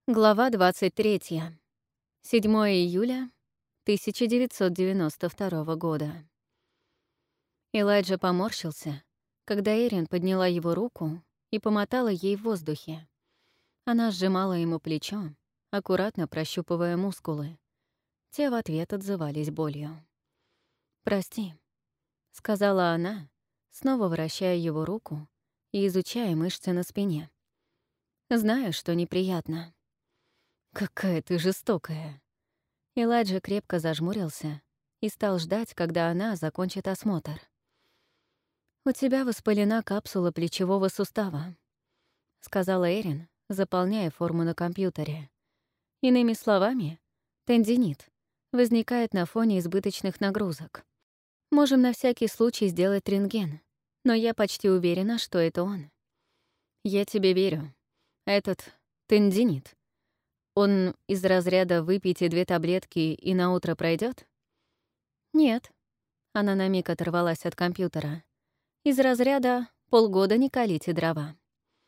Глава 23. 7 июля 1992 года. Элайджа поморщился, когда Эрин подняла его руку и помотала ей в воздухе. Она сжимала ему плечо, аккуратно прощупывая мускулы. Те в ответ отзывались болью. «Прости», — сказала она, снова вращая его руку и изучая мышцы на спине. «Знаю, что неприятно». «Какая ты жестокая!» Элайджа крепко зажмурился и стал ждать, когда она закончит осмотр. «У тебя воспалена капсула плечевого сустава», — сказала Эрин, заполняя форму на компьютере. «Иными словами, тендинит возникает на фоне избыточных нагрузок. Можем на всякий случай сделать рентген, но я почти уверена, что это он». «Я тебе верю. Этот тендинит. Он из разряда «выпейте 2 таблетки и наутро пройдет? «Нет». Она на миг оторвалась от компьютера. «Из разряда «полгода не колите дрова».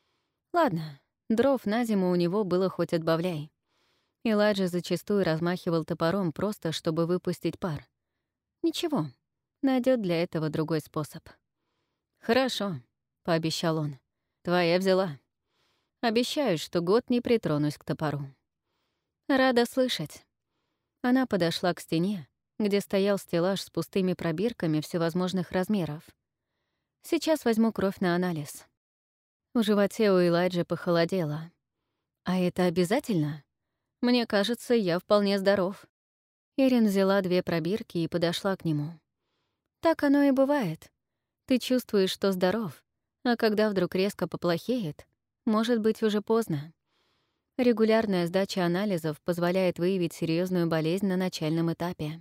Ладно, дров на зиму у него было хоть отбавляй. Элайджа зачастую размахивал топором просто, чтобы выпустить пар. Ничего, найдет для этого другой способ. «Хорошо», — пообещал он. «Твоя взяла. Обещаю, что год не притронусь к топору». «Рада слышать». Она подошла к стене, где стоял стеллаж с пустыми пробирками всевозможных размеров. «Сейчас возьму кровь на анализ». В животе у Элайджи похолодело. «А это обязательно? Мне кажется, я вполне здоров». Эрин взяла 2 пробирки и подошла к нему. «Так оно и бывает. Ты чувствуешь, что здоров, а когда вдруг резко поплохеет, может быть уже поздно. Регулярная сдача анализов позволяет выявить серьезную болезнь на начальном этапе».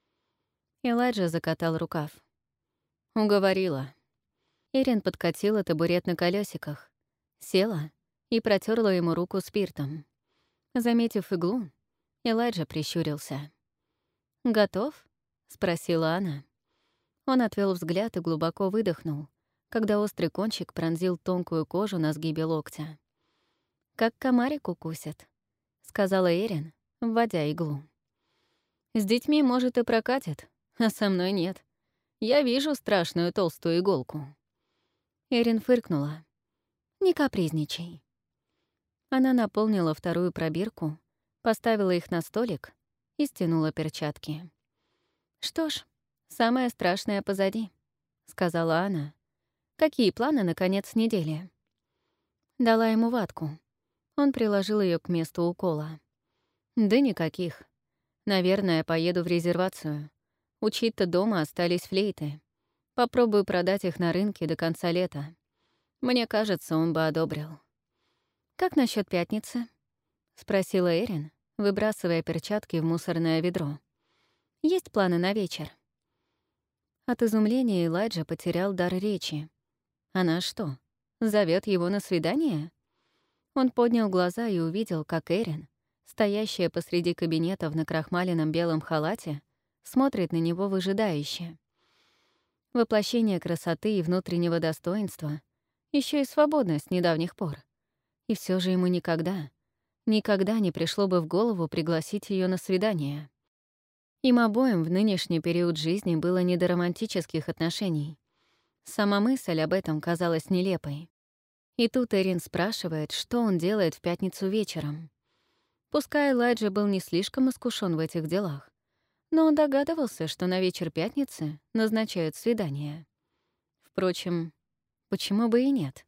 Элайджа закатал рукав. «Уговорила». Эрин подкатила табурет на колесиках, села и протерла ему руку спиртом. Заметив иглу, Элайджа прищурился. «Готов?» — спросила она. Он отвел взгляд и глубоко выдохнул, когда острый кончик пронзил тонкую кожу на сгибе локтя. «Как комарик укусит», — сказала Эрин, вводя иглу. «С детьми, может, и прокатит, а со мной нет. Я вижу страшную толстую иголку». Эрин фыркнула. «Не капризничай». Она наполнила 2-ю пробирку, поставила их на столик и стянула перчатки. «Что ж, самое страшное позади», — сказала она. «Какие планы на конец недели?» Дала ему ватку. Он приложил ее к месту укола. «Да никаких. Наверное, поеду в резервацию. Учить-то дома остались флейты. Попробую продать их на рынке до конца лета. Мне кажется, он бы одобрил». «Как насчет пятницы?» — спросила Эрин, выбрасывая перчатки в мусорное ведро. «Есть планы на вечер?» От изумления Элайджа потерял дар речи. Она что, зовет его на свидание? Он поднял глаза и увидел, как Эрин, стоящая посреди кабинета в накрахмаленном белом халате, смотрит на него выжидающе. Воплощение красоты и внутреннего достоинства, еще и свободно с недавних пор. И все же ему никогда не пришло бы в голову пригласить ее на свидание. Им обоим в нынешний период жизни было не до романтических отношений. Сама мысль об этом казалась нелепой. И тут Эрин спрашивает, что он делает в пятницу вечером. Пускай Элайджа был не слишком искушен в этих делах, но он догадывался, что на вечер пятницы назначают свидание. Впрочем, почему бы и нет?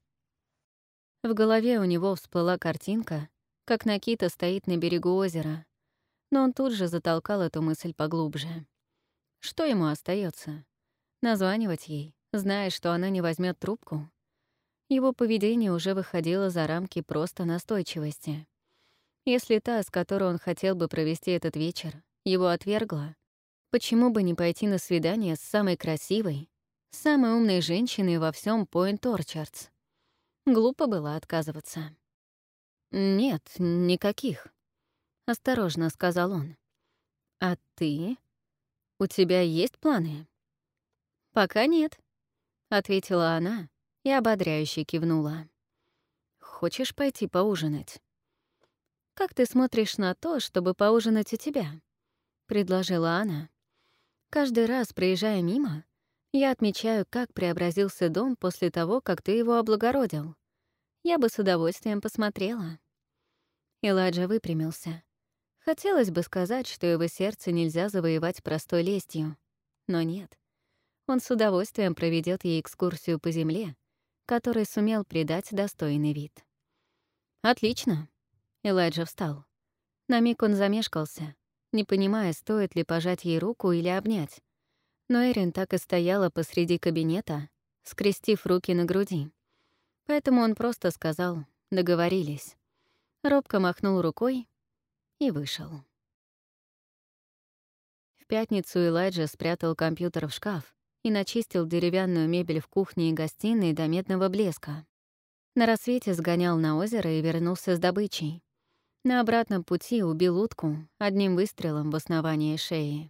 В голове у него всплыла картинка, как Накита стоит на берегу озера, но он тут же затолкал эту мысль поглубже. Что ему остается? Названивать ей, зная, что она не возьмет трубку? Его поведение уже выходило за рамки просто настойчивости. Если та, с которой он хотел бы провести этот вечер, его отвергла, почему бы не пойти на свидание с самой красивой, самой умной женщиной во всем Пойнт-Орчардс? Глупо было отказываться. «Нет, никаких», — осторожно сказал он. «А ты? У тебя есть планы?» «Пока нет», — ответила она и ободряюще кивнула. «Хочешь пойти поужинать?» «Как ты смотришь на то, чтобы поужинать у тебя?» — предложила она. «Каждый раз, проезжая мимо, я отмечаю, как преобразился дом после того, как ты его облагородил. Я бы с удовольствием посмотрела». Элайджа выпрямился. Хотелось бы сказать, что его сердце нельзя завоевать простой лестью. Но нет. Он с удовольствием проведет ей экскурсию по земле, которой сумел придать достойный вид. «Отлично!» — Элайджа встал. На миг он замешкался, не понимая, стоит ли пожать ей руку или обнять. Но Эрин так и стояла посреди кабинета, скрестив руки на груди. Поэтому он просто сказал «договорились». Робко махнул рукой и вышел. В пятницу Элайджа спрятал компьютер в шкаф и начистил деревянную мебель в кухне и гостиной до медного блеска. На рассвете сгонял на озеро и вернулся с добычей. На обратном пути убил утку одним выстрелом в основание шеи.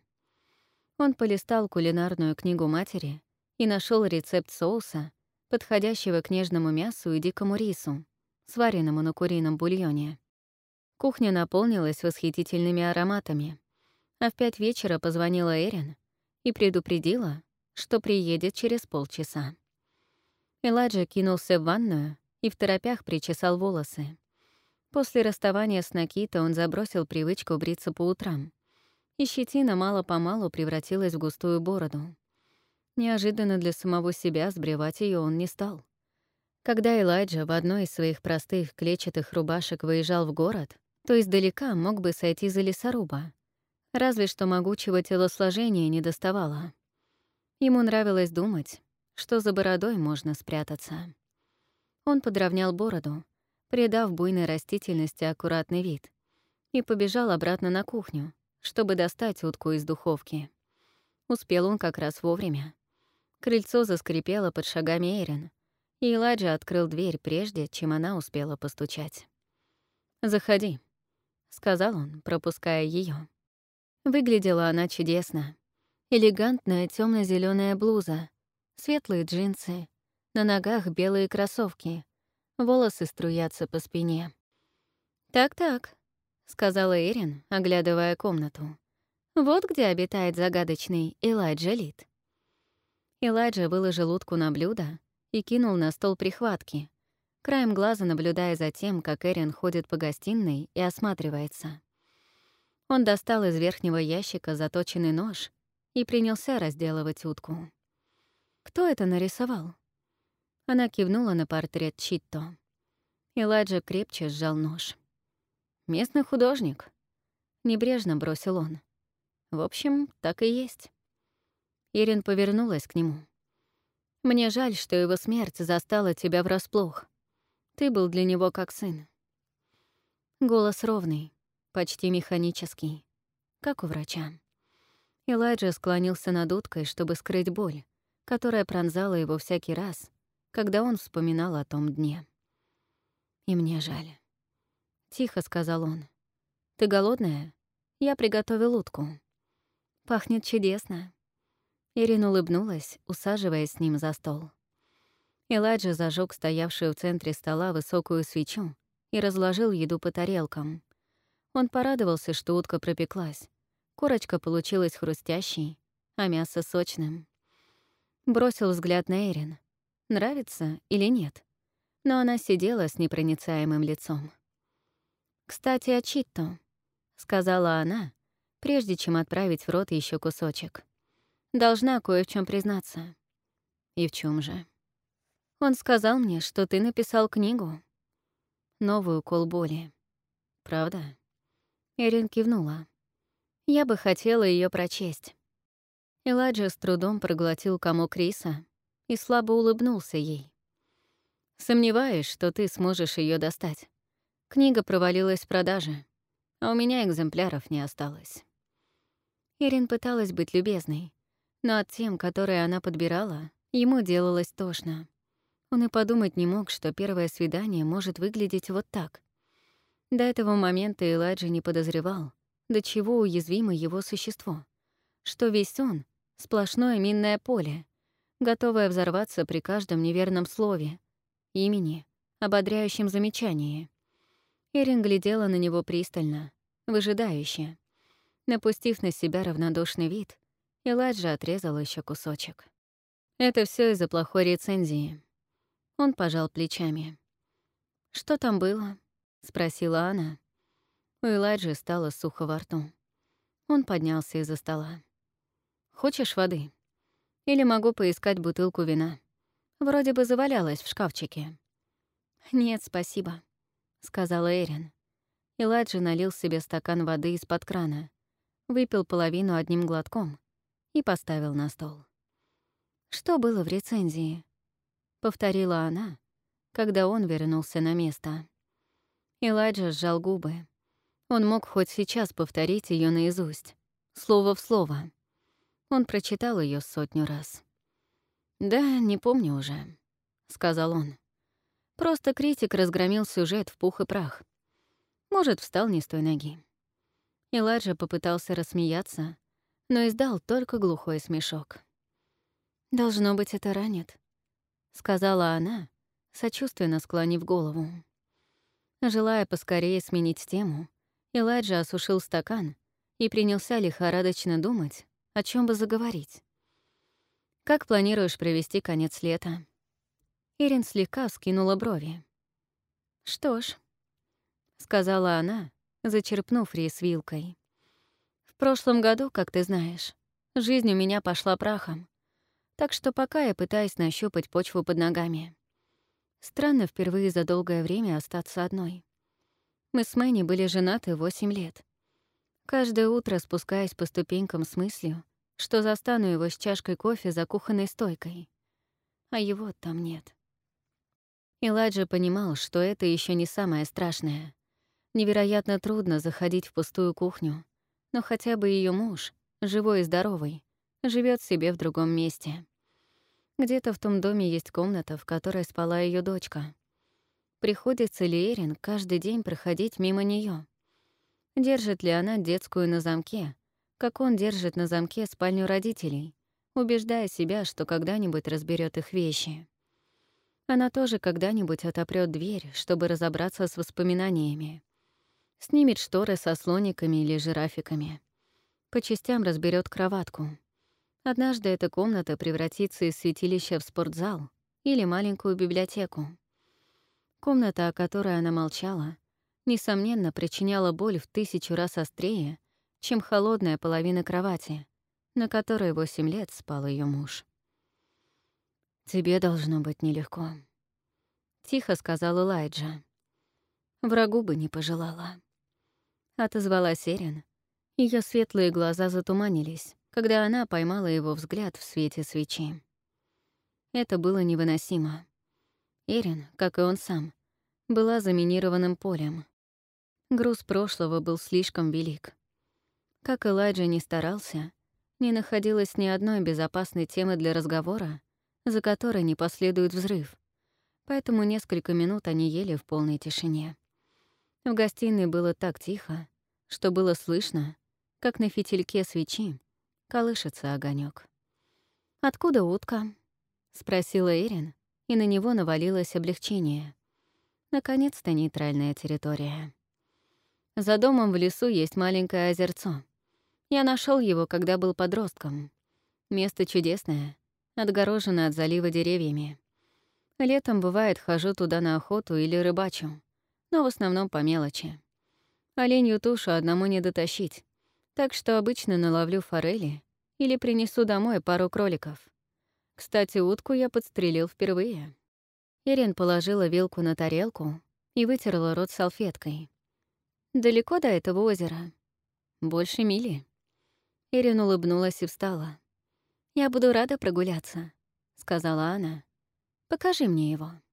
Он полистал кулинарную книгу матери и нашел рецепт соуса, подходящего к нежному мясу и дикому рису, сваренному на курином бульоне. Кухня наполнилась восхитительными ароматами, а в 5 вечера позвонила Эрин и предупредила, что приедет через полчаса. Элайджа кинулся в ванную и в торопях причесал волосы. После расставания с Накито он забросил привычку бриться по утрам, и щетина мало-помалу превратилась в густую бороду. Неожиданно для самого себя сбривать ее он не стал. Когда Элайджа в одной из своих простых клетчатых рубашек выезжал в город, то издалека мог бы сойти за лесоруба. Разве что могучего телосложения не доставало. Ему нравилось думать, что за бородой можно спрятаться. Он подровнял бороду, придав буйной растительности аккуратный вид, и побежал обратно на кухню, чтобы достать утку из духовки. Успел он как раз вовремя. Крыльцо заскрипело под шагами Эрин, и Элайджа открыл дверь, прежде чем она успела постучать. «Заходи», — сказал он, пропуская ее. Выглядела она чудесно. Элегантная темно-зеленая блуза, светлые джинсы, на ногах белые кроссовки, волосы струятся по спине. «Так-так», — сказала Эрин, оглядывая комнату. «Вот где обитает загадочный Элайджа Лид». Элайджа выложил утку на блюдо и кинул на стол прихватки, краем глаза наблюдая за тем, как Эрин ходит по гостиной и осматривается. Он достал из верхнего ящика заточенный нож и принялся разделывать утку. «Кто это нарисовал?» Она кивнула на портрет Читто. Элайджа крепче сжал нож. «Местный художник», — небрежно бросил он. «В общем, так и есть». Эрин повернулась к нему. «Мне жаль, что его смерть застала тебя врасплох. Ты был для него как сын». Голос ровный, почти механический, как у врача. Элайджа склонился над уткой, чтобы скрыть боль, которая пронзала его всякий раз, когда он вспоминал о том дне. «И мне жаль», — тихо сказал он. «Ты голодная? Я приготовил утку. Пахнет чудесно». Эрин улыбнулась, усаживаясь с ним за стол. Элайджа зажег стоявшую в центре стола высокую свечу и разложил еду по тарелкам. Он порадовался, что утка пропеклась. Корочка получилась хрустящей, а мясо сочным. Бросил взгляд на Эрин. Нравится или нет? Но она сидела с непроницаемым лицом. «Кстати, о Читто», — сказала она, прежде чем отправить в рот еще кусочек. «Должна кое в чем признаться». «И в чем же?» «Он сказал мне, что ты написал книгу». Новый укол боли. «Правда?» Эрин кивнула. «Я бы хотела ее прочесть». Элайджа с трудом проглотил комок риса и слабо улыбнулся ей. «Сомневаюсь, что ты сможешь ее достать. Книга провалилась в продаже, а у меня экземпляров не осталось». Эрин пыталась быть любезной, но от тем, которые она подбирала, ему делалось тошно. Он и подумать не мог, что первое свидание может выглядеть вот так. До этого момента Элайджа не подозревал, до чего уязвимо его существо, что весь он — сплошное минное поле, готовое взорваться при каждом неверном слове, имени, ободряющем замечании. Эрин глядела на него пристально, выжидающе. Напустив на себя равнодушный вид, Элайджа отрезал еще кусочек. Это все из-за плохой рецензии. Он пожал плечами. «Что там было?» — спросила она. У Элайджи стало сухо во рту. Он поднялся из-за стола. «Хочешь воды? Или могу поискать бутылку вина? Вроде бы завалялась в шкафчике». «Нет, спасибо», — сказала Эрин. Элайджа налил себе стакан воды из-под крана, выпил половину одним глотком и поставил на стол. «Что было в рецензии?» — повторила она, когда он вернулся на место. Элайджа сжал губы. Он мог хоть сейчас повторить ее наизусть, слово в слово. Он прочитал ее 100 раз. «Да, не помню уже», — сказал он. «Просто критик разгромил сюжет в пух и прах. Может, встал не с той ноги». Элайджа попытался рассмеяться, но издал только глухой смешок. «Должно быть, это ранит», — сказала она, сочувственно склонив голову. Желая поскорее сменить тему, Элайджа осушил стакан и принялся лихорадочно думать, о чем бы заговорить. «Как планируешь провести конец лета?» Эрин слегка вскинула брови. «Что ж», — сказала она, зачерпнув рис вилкой. «В прошлом году, как ты знаешь, жизнь у меня пошла прахом, так что пока я пытаюсь нащупать почву под ногами. Странно впервые за долгое время остаться одной. Мы с Мэнни были женаты 8 лет. Каждое утро спускаясь по ступенькам с мыслью, что застану его с чашкой кофе за кухонной стойкой. А его там нет». Элайджа понимал, что это еще не самое страшное. Невероятно трудно заходить в пустую кухню, но хотя бы ее муж, живой и здоровый, живет себе в другом месте. Где-то в том доме есть комната, в которой спала ее дочка. Приходится ли Эрин каждый день проходить мимо нее? Держит ли она детскую на замке, как он держит на замке спальню родителей, убеждая себя, что когда-нибудь разберет их вещи? Она тоже когда-нибудь отопрёт дверь, чтобы разобраться с воспоминаниями. Снимет шторы со слониками или жирафиками. По частям разберет кроватку. Однажды эта комната превратится из святилища в спортзал или маленькую библиотеку. Комната, о которой она молчала, несомненно, причиняла боль в 1000 раз острее, чем холодная половина кровати, на которой 8 лет спал ее муж. «Тебе должно быть нелегко», — тихо сказал Элайджа. «Врагу бы не пожелала». Отозвалась Эрин. Ее светлые глаза затуманились, когда она поймала его взгляд в свете свечи. Это было невыносимо. Эрин, как и он сам, была заминированным полем. Груз прошлого был слишком велик. Как Элайджа ни старался, не находилось ни одной безопасной темы для разговора, за которой не последует взрыв, поэтому несколько минут они ели в полной тишине. В гостиной было так тихо, что было слышно, как на фитильке свечи колышется огонек. «Откуда утка?» — спросила Эрин, и на него навалилось облегчение. Наконец-то нейтральная территория. За домом в лесу есть маленькое озерцо. Я нашел его, когда был подростком. Место чудесное, отгорожено от залива деревьями. Летом, бывает, хожу туда на охоту или рыбачу, но в основном по мелочи. Оленью тушу одному не дотащить, так что обычно наловлю форели или принесу домой пару кроликов. Кстати, утку я подстрелил впервые. Эрин положила вилку на тарелку и вытерла рот салфеткой. «Далеко до этого озера?» «Больше мили». Эрин улыбнулась и встала. «Я буду рада прогуляться», — сказала она. «Покажи мне его».